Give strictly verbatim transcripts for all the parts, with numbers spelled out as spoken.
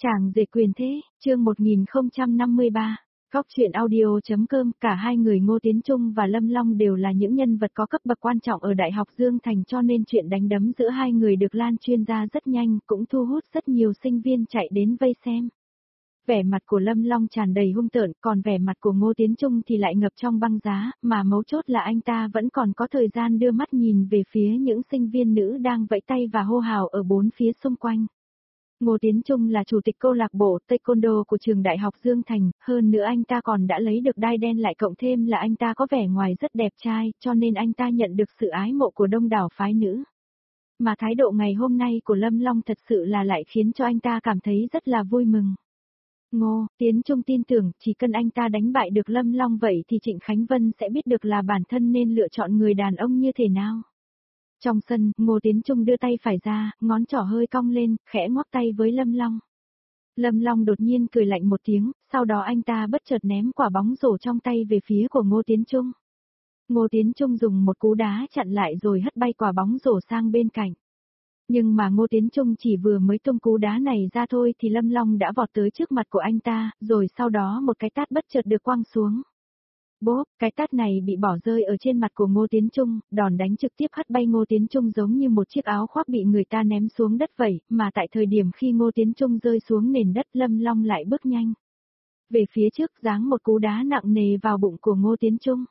Chàng rể quyền thế, chương một nghìn không trăm năm mươi ba. Góc truyện audio.com, cả hai người Ngô Tiến Trung và Lâm Long đều là những nhân vật có cấp bậc quan trọng ở Đại học Dương Thành, cho nên chuyện đánh đấm giữa hai người được lan truyền ra rất nhanh, cũng thu hút rất nhiều sinh viên chạy đến vây xem. Vẻ mặt của Lâm Long tràn đầy hung tợn, còn vẻ mặt của Ngô Tiến Trung thì lại ngập trong băng giá, mà mấu chốt là anh ta vẫn còn có thời gian đưa mắt nhìn về phía những sinh viên nữ đang vẫy tay và hô hào ở bốn phía xung quanh. Ngô Tiến Trung là chủ tịch câu lạc bộ Taekwondo của trường Đại học Dương Thành, hơn nữa anh ta còn đã lấy được đai đen, lại cộng thêm là anh ta có vẻ ngoài rất đẹp trai, cho nên anh ta nhận được sự ái mộ của đông đảo phái nữ. Mà thái độ ngày hôm nay của Lâm Long thật sự là lại khiến cho anh ta cảm thấy rất là vui mừng. Ngô Tiến Trung tin tưởng chỉ cần anh ta đánh bại được Lâm Long vậy thì Trịnh Khánh Vân sẽ biết được là bản thân nên lựa chọn người đàn ông như thế nào. Trong sân, Ngô Tiến Trung đưa tay phải ra, ngón trỏ hơi cong lên, khẽ ngoắc tay với Lâm Long. Lâm Long đột nhiên cười lạnh một tiếng, sau đó anh ta bất chợt ném quả bóng rổ trong tay về phía của Ngô Tiến Trung. Ngô Tiến Trung dùng một cú đá chặn lại rồi hất bay quả bóng rổ sang bên cạnh. Nhưng mà Ngô Tiến Trung chỉ vừa mới tung cú đá này ra thôi thì Lâm Long đã vọt tới trước mặt của anh ta, rồi sau đó một cái tát bất chợt được quăng xuống. Bốp, cái tát này bị bỏ rơi ở trên mặt của Ngô Tiến Trung, đòn đánh trực tiếp hất bay Ngô Tiến Trung giống như một chiếc áo khoác bị người ta ném xuống đất vậy, mà tại thời điểm khi Ngô Tiến Trung rơi xuống nền đất, Lâm Long lại bước nhanh về phía trước, giáng một cú đá nặng nề vào bụng của Ngô Tiến Trung.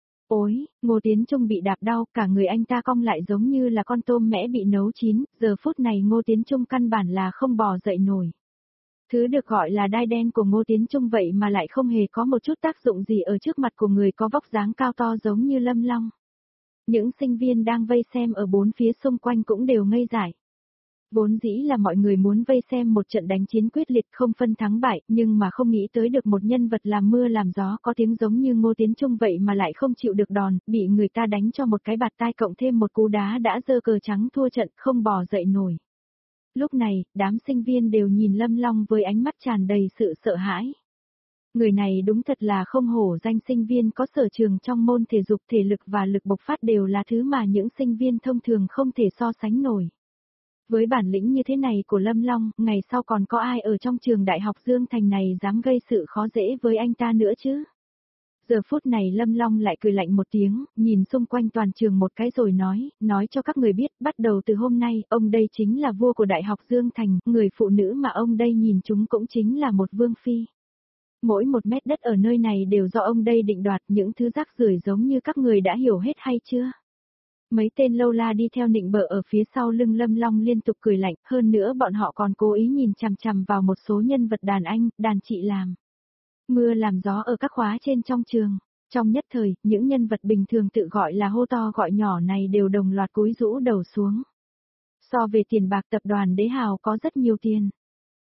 Ôi, Ngô Tiến Trung bị đạp đau, cả người anh ta cong lại giống như là con tôm mẽ bị nấu chín, giờ phút này Ngô Tiến Trung căn bản là không bò dậy nổi. Thứ được gọi là đai đen của Ngô Tiến Trung vậy mà lại không hề có một chút tác dụng gì ở trước mặt của người có vóc dáng cao to giống như Lâm Long. Những sinh viên đang vây xem ở bốn phía xung quanh cũng đều ngây dại. Vốn dĩ là mọi người muốn vây xem một trận đánh chiến quyết liệt không phân thắng bại, nhưng mà không nghĩ tới được một nhân vật làm mưa làm gió có tiếng giống như Ngô Tiến Trung vậy mà lại không chịu được đòn, bị người ta đánh cho một cái bạt tai cộng thêm một cú đá đã giơ cờ trắng thua trận, không bò dậy nổi. Lúc này, đám sinh viên đều nhìn Lâm Long với ánh mắt tràn đầy sự sợ hãi. Người này đúng thật là không hổ danh sinh viên có sở trường trong môn thể dục, thể lực và lực bộc phát đều là thứ mà những sinh viên thông thường không thể so sánh nổi. Với bản lĩnh như thế này của Lâm Long, ngày sau còn có ai ở trong trường Đại học Dương Thành này dám gây sự khó dễ với anh ta nữa chứ? Giờ phút này Lâm Long lại cười lạnh một tiếng, nhìn xung quanh toàn trường một cái rồi nói, nói cho các người biết, bắt đầu từ hôm nay, ông đây chính là vua của Đại học Dương Thành, người phụ nữ mà ông đây nhìn chúng cũng chính là một vương phi. Mỗi một mét đất ở nơi này đều do ông đây định đoạt, những thứ rác rưởi giống như các người đã hiểu hết hay chưa? Mấy tên lâu la đi theo nịnh bợ ở phía sau lưng Lâm Long liên tục cười lạnh, hơn nữa bọn họ còn cố ý nhìn chằm chằm vào một số nhân vật đàn anh, đàn chị làm mưa làm gió ở các khóa trên trong trường. Trong nhất thời, những nhân vật bình thường tự gọi là hô to gọi nhỏ này đều đồng loạt cúi rũ đầu xuống. So về tiền bạc, tập đoàn Đế Hào có rất nhiều tiền.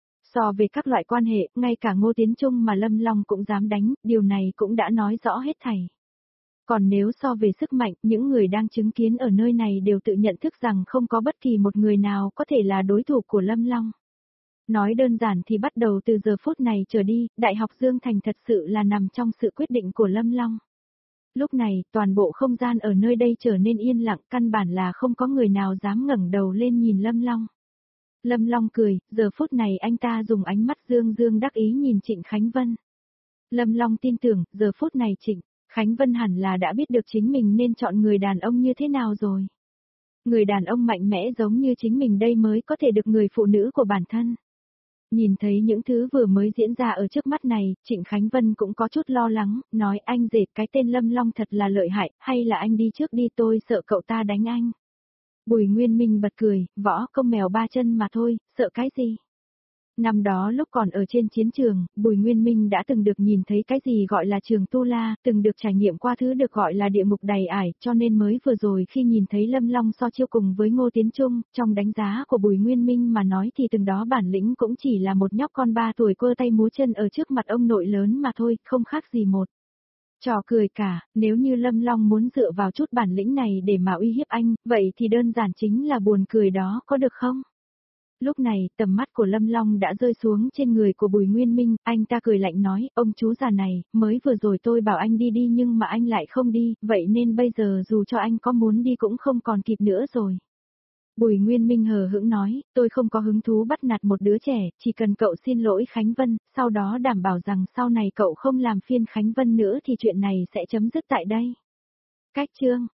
So về các loại quan hệ, ngay cả Ngô Tiến Trung mà Lâm Long cũng dám đánh, điều này cũng đã nói rõ hết thảy. Còn nếu so về sức mạnh, những người đang chứng kiến ở nơi này đều tự nhận thức rằng không có bất kỳ một người nào có thể là đối thủ của Lâm Long. Nói đơn giản thì bắt đầu từ giờ phút này trở đi, Đại học Dương Thành thật sự là nằm trong sự quyết định của Lâm Long. Lúc này, toàn bộ không gian ở nơi đây trở nên yên lặng, căn bản là không có người nào dám ngẩng đầu lên nhìn Lâm Long. Lâm Long cười, giờ phút này anh ta dùng ánh mắt dương dương đắc ý nhìn Trịnh Khánh Vân. Lâm Long tin tưởng, giờ phút này Trịnh Khánh Vân hẳn là đã biết được chính mình nên chọn người đàn ông như thế nào rồi. Người đàn ông mạnh mẽ giống như chính mình đây mới có thể được người phụ nữ của bản thân. Nhìn thấy những thứ vừa mới diễn ra ở trước mắt này, Trịnh Khánh Vân cũng có chút lo lắng, nói anh rể cái tên Lâm Long thật là lợi hại, hay là anh đi trước đi, tôi sợ cậu ta đánh anh. Bùi Nguyên Minh bật cười, võ công mèo ba chân mà thôi, sợ cái gì? Năm đó lúc còn ở trên chiến trường, Bùi Nguyên Minh đã từng được nhìn thấy cái gì gọi là trường tu la, từng được trải nghiệm qua thứ được gọi là địa ngục đầy ải, cho nên mới vừa rồi khi nhìn thấy Lâm Long so chiêu cùng với Ngô Tiến Trung, trong đánh giá của Bùi Nguyên Minh mà nói thì từng đó bản lĩnh cũng chỉ là một nhóc con ba tuổi quơ tay múa chân ở trước mặt ông nội lớn mà thôi, không khác gì một trò cười cả. Nếu như Lâm Long muốn dựa vào chút bản lĩnh này để mà uy hiếp anh, vậy thì đơn giản chính là buồn cười đó, có được không? Lúc này, tầm mắt của Lâm Long đã rơi xuống trên người của Bùi Nguyên Minh, anh ta cười lạnh nói, ông chú già này, mới vừa rồi tôi bảo anh đi đi nhưng mà anh lại không đi, vậy nên bây giờ dù cho anh có muốn đi cũng không còn kịp nữa rồi. Bùi Nguyên Minh hờ hững nói, tôi không có hứng thú bắt nạt một đứa trẻ, chỉ cần cậu xin lỗi Khánh Vân, sau đó đảm bảo rằng sau này cậu không làm phiền Khánh Vân nữa thì chuyện này sẽ chấm dứt tại đây. Cách chương